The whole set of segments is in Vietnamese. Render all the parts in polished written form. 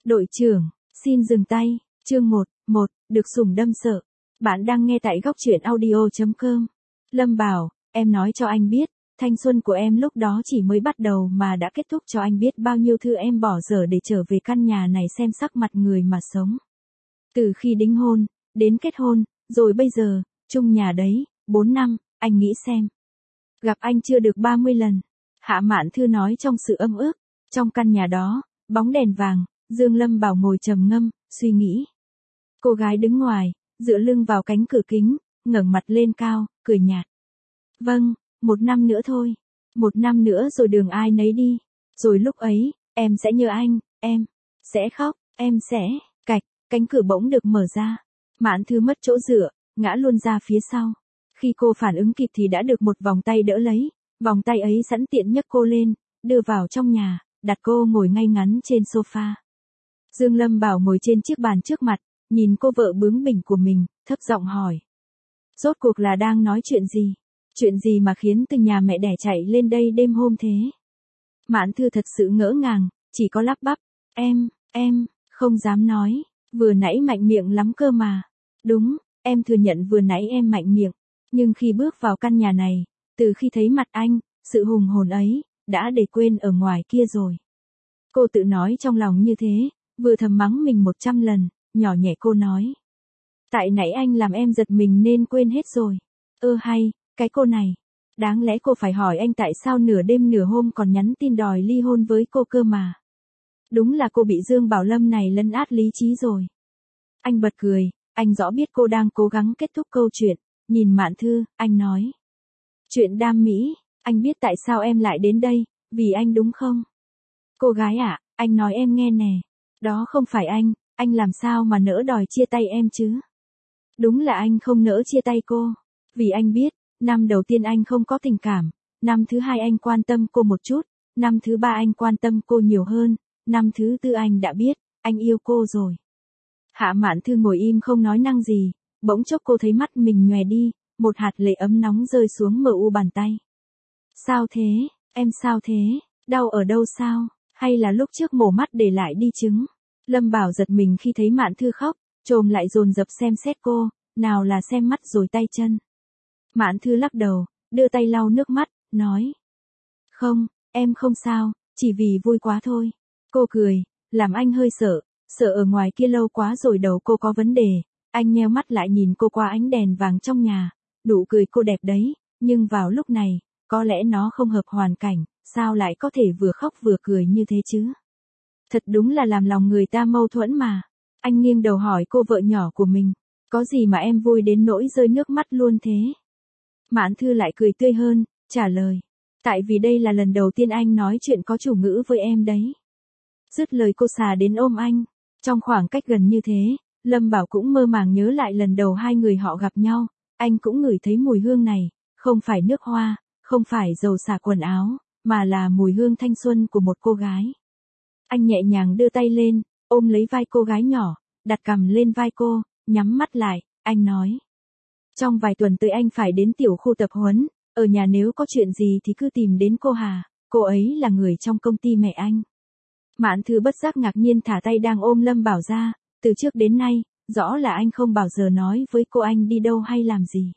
Đội trưởng, xin dừng tay. Chương 1, được sủng đâm sợ. Bạn đang nghe tại góc truyện audio.com. Lâm Bảo, em nói cho anh biết, thanh xuân của em lúc đó chỉ mới bắt đầu mà đã kết thúc, cho anh biết bao nhiêu thứ em bỏ dở để trở về căn nhà này xem sắc mặt người mà sống. Từ khi đính hôn, đến kết hôn, rồi bây giờ, chung nhà đấy, 4 năm, anh nghĩ xem. Gặp anh chưa được 30 lần. Hạ Mạn Thư nói trong sự âm ức. Trong căn nhà đó, bóng đèn vàng, Dương Lâm Bảo ngồi trầm ngâm, suy nghĩ. Cô gái đứng ngoài, dựa lưng vào cánh cửa kính, ngẩng mặt lên cao, cười nhạt. Vâng, 1 năm nữa thôi. 1 năm nữa rồi đường ai nấy đi. Rồi lúc ấy, em sẽ nhớ anh, em sẽ khóc, em sẽ... Cạch, cánh cửa bỗng được mở ra. Mạn Thư mất chỗ dựa, ngã luôn ra phía sau. Khi cô phản ứng kịp thì đã được một vòng tay đỡ lấy. Vòng tay ấy sẵn tiện nhấc cô lên, đưa vào trong nhà, đặt cô ngồi ngay ngắn trên sofa. Dương Lâm Bảo ngồi trên chiếc bàn trước mặt, nhìn cô vợ bướng bỉnh của mình, thấp giọng hỏi. Rốt cuộc là đang nói chuyện gì? Chuyện gì mà khiến từ nhà mẹ đẻ chạy lên đây đêm hôm thế? Mạn Thư thật sự ngỡ ngàng, chỉ có lắp bắp. Em, không dám nói, vừa nãy mạnh miệng lắm cơ mà. Đúng, em thừa nhận vừa nãy em mạnh miệng, nhưng khi bước vào căn nhà này, từ khi thấy mặt anh, sự hùng hồn ấy, đã để quên ở ngoài kia rồi. Cô tự nói trong lòng như thế, vừa thầm mắng mình 100 lần, nhỏ nhẹ cô nói. Tại nãy anh làm em giật mình nên quên hết rồi. Hay, cái cô này. Đáng lẽ cô phải hỏi anh tại sao nửa đêm nửa hôm còn nhắn tin đòi ly hôn với cô cơ mà. Đúng là cô bị Dương Bảo Lâm này lấn át lý trí rồi. Anh bật cười, anh rõ biết cô đang cố gắng kết thúc câu chuyện, nhìn Mạn Thư, anh nói. Chuyện đam mỹ, anh biết tại sao em lại đến đây, vì anh đúng không? Cô gái ạ, anh nói em nghe nè. Đó không phải anh làm sao mà nỡ đòi chia tay em chứ? Đúng là anh không nỡ chia tay cô. Vì anh biết, năm đầu tiên anh không có tình cảm, năm thứ hai anh quan tâm cô một chút, năm thứ ba anh quan tâm cô nhiều hơn, năm thứ tư anh đã biết, anh yêu cô rồi. Hạ Mạn Thư ngồi im không nói năng gì, bỗng chốc cô thấy mắt mình nhòe đi, một hạt lệ ấm nóng rơi xuống mờ u bàn tay. Sao thế, em sao thế, đau ở đâu sao, hay là lúc trước mổ mắt để lại di chứng? Lâm Bảo giật mình khi thấy Mạn Thư khóc, trồm lại dồn dập xem xét cô, nào là xem mắt rồi tay chân. Mạn Thư lắc đầu, đưa tay lau nước mắt, nói. Không, em không sao, chỉ vì vui quá thôi. Cô cười, làm anh hơi sợ ở ngoài kia lâu quá rồi đầu cô có vấn đề. Anh nheo mắt lại nhìn cô qua ánh đèn vàng trong nhà, nụ cười cô đẹp đấy, nhưng vào lúc này, có lẽ nó không hợp hoàn cảnh, sao lại có thể vừa khóc vừa cười như thế chứ? Thật đúng là làm lòng người ta mâu thuẫn mà. Anh nghiêng đầu hỏi cô vợ nhỏ của mình, có gì mà em vui đến nỗi rơi nước mắt luôn thế? Mạn Thư lại cười tươi hơn, trả lời, tại vì đây là lần đầu tiên anh nói chuyện có chủ ngữ với em đấy. Dứt lời cô xà đến ôm anh, trong khoảng cách gần như thế, Lâm Bảo cũng mơ màng nhớ lại lần đầu hai người họ gặp nhau, anh cũng ngửi thấy mùi hương này, không phải nước hoa, không phải dầu xả quần áo, mà là mùi hương thanh xuân của một cô gái. Anh nhẹ nhàng đưa tay lên, ôm lấy vai cô gái nhỏ, đặt cằm lên vai cô, nhắm mắt lại, anh nói. Trong vài tuần tới anh phải đến tiểu khu tập huấn, ở nhà nếu có chuyện gì thì cứ tìm đến cô Hà, cô ấy là người trong công ty mẹ anh. Mạn Thư bất giác ngạc nhiên thả tay đang ôm Lâm Bảo ra, từ trước đến nay, rõ là anh không bao giờ nói với cô anh đi đâu hay làm gì.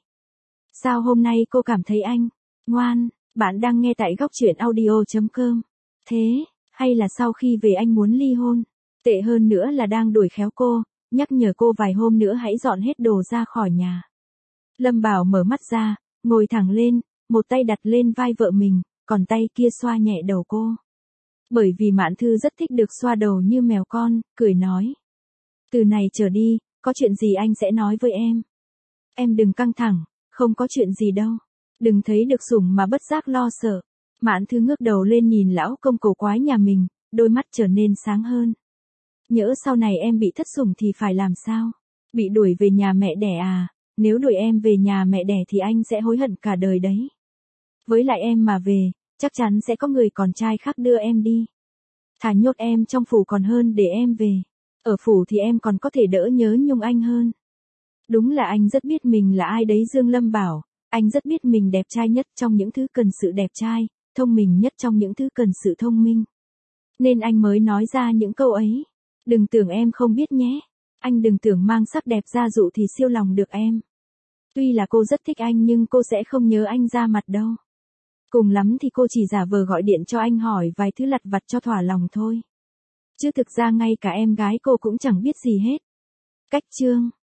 Sao hôm nay cô cảm thấy anh ngoan? Bạn đang nghe tại góc truyện audio.com. Thế, hay là sau khi về anh muốn ly hôn? Tệ hơn nữa là đang đuổi khéo cô, nhắc nhở cô vài hôm nữa hãy dọn hết đồ ra khỏi nhà. Lâm Bảo mở mắt ra, ngồi thẳng lên, một tay đặt lên vai vợ mình, còn tay kia xoa nhẹ đầu cô. Bởi vì Mạn Thư rất thích được xoa đầu như mèo con, cười nói. Từ này trở đi, có chuyện gì anh sẽ nói với em. Em đừng căng thẳng, không có chuyện gì đâu. Đừng thấy được sủng mà bất giác lo sợ. Mạn Thư ngước đầu lên nhìn lão công cổ quái nhà mình, đôi mắt trở nên sáng hơn. Nhỡ sau này em bị thất sủng thì phải làm sao? Bị đuổi về nhà mẹ đẻ à? Nếu đuổi em về nhà mẹ đẻ thì anh sẽ hối hận cả đời đấy. Với lại em mà về, chắc chắn sẽ có người con trai khác đưa em đi. Thà nhốt em trong phủ còn hơn để em về. Ở phủ thì em còn có thể đỡ nhớ nhung anh hơn. Đúng là anh rất biết mình là ai đấy Dương Lâm Bảo. Anh rất biết mình đẹp trai nhất trong những thứ cần sự đẹp trai, thông minh nhất trong những thứ cần sự thông minh. Nên anh mới nói ra những câu ấy. Đừng tưởng em không biết nhé. Anh đừng tưởng mang sắc đẹp ra dụ thì siêu lòng được em. Tuy là cô rất thích anh nhưng cô sẽ không nhớ anh ra mặt đâu. Cùng lắm thì cô chỉ giả vờ gọi điện cho anh hỏi vài thứ lặt vặt cho thỏa lòng thôi. Chứ thực ra ngay cả em gái cô cũng chẳng biết gì hết. Cách chương